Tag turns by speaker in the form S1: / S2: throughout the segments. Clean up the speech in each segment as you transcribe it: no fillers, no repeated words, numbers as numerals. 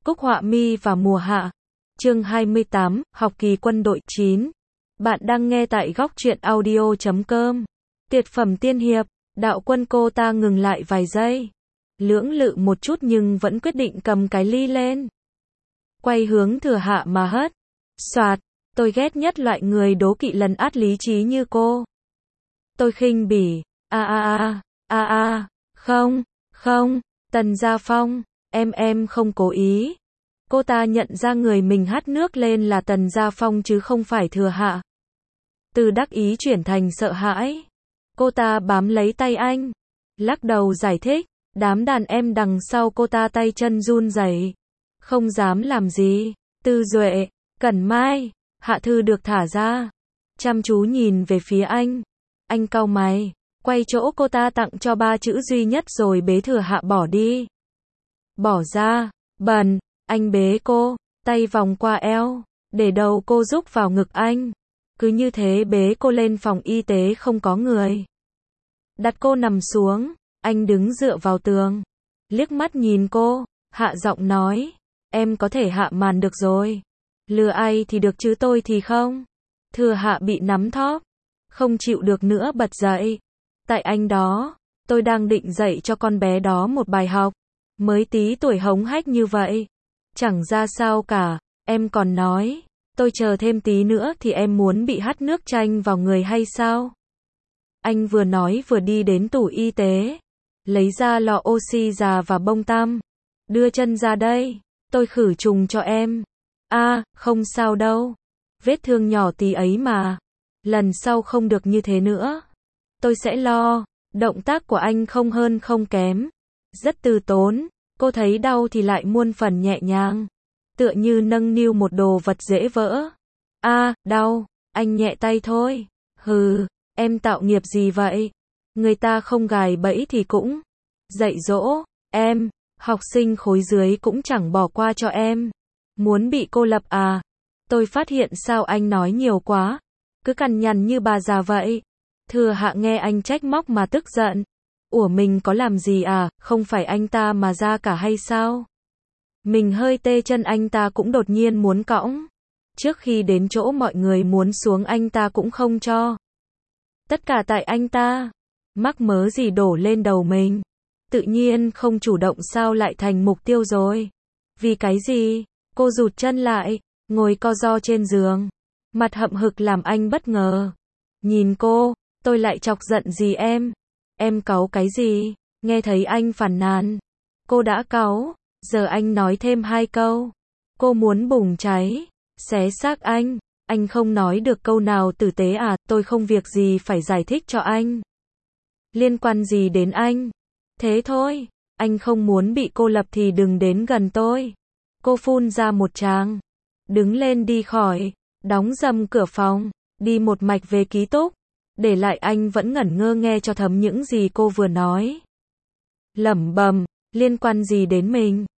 S1: Cúc họa mi và mùa hạ. Chương 28, học kỳ quân đội 9. Bạn đang nghe tại góc truyện audio.com. Tuyệt phẩm tiên hiệp, đạo quân. Cô ta ngừng lại vài giây. Lưỡng lự một chút nhưng vẫn quyết định cầm cái ly lên. Quay hướng Thừa Hạ mà hất. Soạt, tôi ghét nhất loại người đố kỵ lấn át lý trí như cô. Tôi khinh bỉ. Không, Tần Gia Phong, em không cố ý. Cô ta nhận ra người mình hắt nước lên là Tần Gia Phong chứ không phải Thừa Hạ. Từ đắc ý chuyển thành sợ hãi. Cô ta bám lấy tay anh, lắc đầu giải thích. Đám đàn em đằng sau cô ta tay chân run rẩy, không dám làm gì. Tư Duệ, Cẩn Mai, Hạ Thư được thả ra, chăm chú nhìn về phía anh. Anh cau mày, quay chỗ cô ta tặng cho 3 chữ duy nhất rồi bế Thừa Hạ bỏ đi. Bỏ ra, bần, anh bế cô, tay vòng qua eo, để đầu cô rúc vào ngực anh. Cứ như thế bế cô lên phòng y tế không có người. Đặt cô nằm xuống, anh đứng dựa vào tường, liếc mắt nhìn cô, hạ giọng nói, em có thể hạ màn được rồi. Lừa ai thì được chứ tôi thì không. Thừa Hạ bị nắm thóp, không chịu được nữa bật dậy. Tại anh đó, tôi đang định dạy cho con bé đó một bài học. Mới tí tuổi hống hách như vậy, chẳng ra sao cả. Em còn nói, tôi chờ thêm tí nữa thì em muốn bị hắt nước chanh vào người hay sao? Anh vừa nói vừa đi đến tủ y tế, lấy ra lọ oxy già và bông tăm. Đưa chân ra đây, tôi khử trùng cho em. Không sao đâu. Vết thương nhỏ tí ấy mà. Lần sau không được như thế nữa. Tôi sẽ lo. Động tác của anh không hơn không kém. Rất từ tốn. Cô thấy đau thì lại muôn phần nhẹ nhàng. Tựa như nâng niu một đồ vật dễ vỡ. Đau. Anh nhẹ tay thôi. Hừ, em tạo nghiệp gì vậy? Người ta không gài bẫy thì cũng dạy dỗ em. Học sinh khối dưới cũng chẳng bỏ qua cho em. Muốn bị cô lập à? Tôi phát hiện sao anh nói nhiều quá. Cứ cằn nhằn như bà già vậy. Thừa Hạ nghe anh trách móc mà tức giận. Ủa mình có làm gì à? Không phải anh ta mà ra cả hay sao? Mình hơi tê chân anh ta cũng đột nhiên muốn cõng. Trước khi đến chỗ mọi người muốn xuống anh ta cũng không cho. Tất cả tại anh ta. Mắc mớ gì đổ lên đầu mình. Tự nhiên không chủ động sao lại thành mục tiêu rồi. Vì cái gì? Cô rụt chân lại, ngồi co ro trên giường. Mặt hậm hực làm anh bất ngờ. Nhìn cô, tôi lại chọc giận gì em? Em cáu cái gì? Nghe thấy anh phàn nàn. Cô đã cáu, giờ anh nói thêm 2 câu. Cô muốn bùng cháy, xé xác anh không nói được câu nào tử tế à? Tôi không việc gì phải giải thích cho anh. Liên quan gì đến anh? Thế thôi, anh không muốn bị cô lập thì đừng đến gần tôi. Cô phun ra một tràng, đứng lên đi khỏi, đóng rầm cửa phòng, đi một mạch về ký túc, để lại anh vẫn ngẩn ngơ nghe cho thấm những gì cô vừa nói. Lẩm bẩm, liên quan gì đến mình?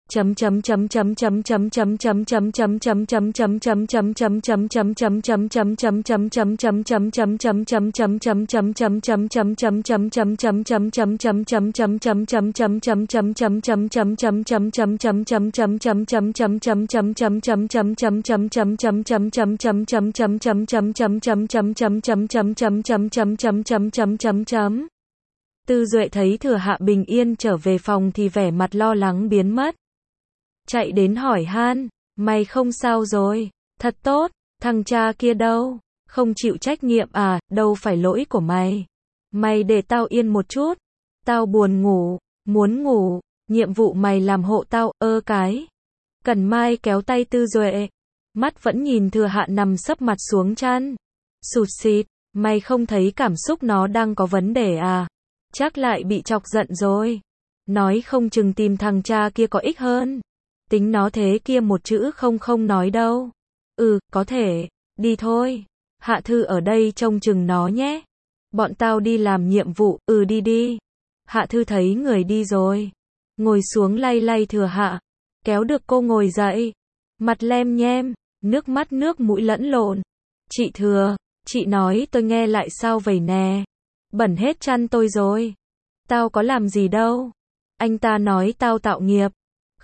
S1: Tư Duệ thấy Thừa Hạ bình yên trở về phòng thì vẻ mặt lo lắng biến mất. Chạy đến hỏi han, mày không sao rồi? Thật tốt, thằng cha kia đâu? Không chịu trách nhiệm à? Đâu phải lỗi của mày. Mày để tao yên một chút. Tao buồn ngủ, muốn ngủ, nhiệm vụ mày làm hộ tao, cái. Cẩn Mai kéo tay Tư Duệ, mắt vẫn nhìn Thừa Hạ nằm sấp mặt xuống chăn. Sụt sịt, mày không thấy cảm xúc nó đang có vấn đề à? Chắc lại bị chọc giận rồi. Nói không chừng tìm thằng cha kia có ích hơn. Tính nó thế kia một chữ không nói đâu. Có thể, đi thôi. Hạ Thư ở đây trông chừng nó nhé. Bọn tao đi làm nhiệm vụ, đi. Hạ Thư thấy người đi rồi. Ngồi xuống lay lay Thừa Hạ. Kéo được cô ngồi dậy. Mặt lem nhem, nước mắt nước mũi lẫn lộn. Chị Thừa, chị nói tôi nghe lại sao vậy nè. Bẩn hết chăn tôi rồi. Tao có làm gì đâu. Anh ta nói tao tạo nghiệp.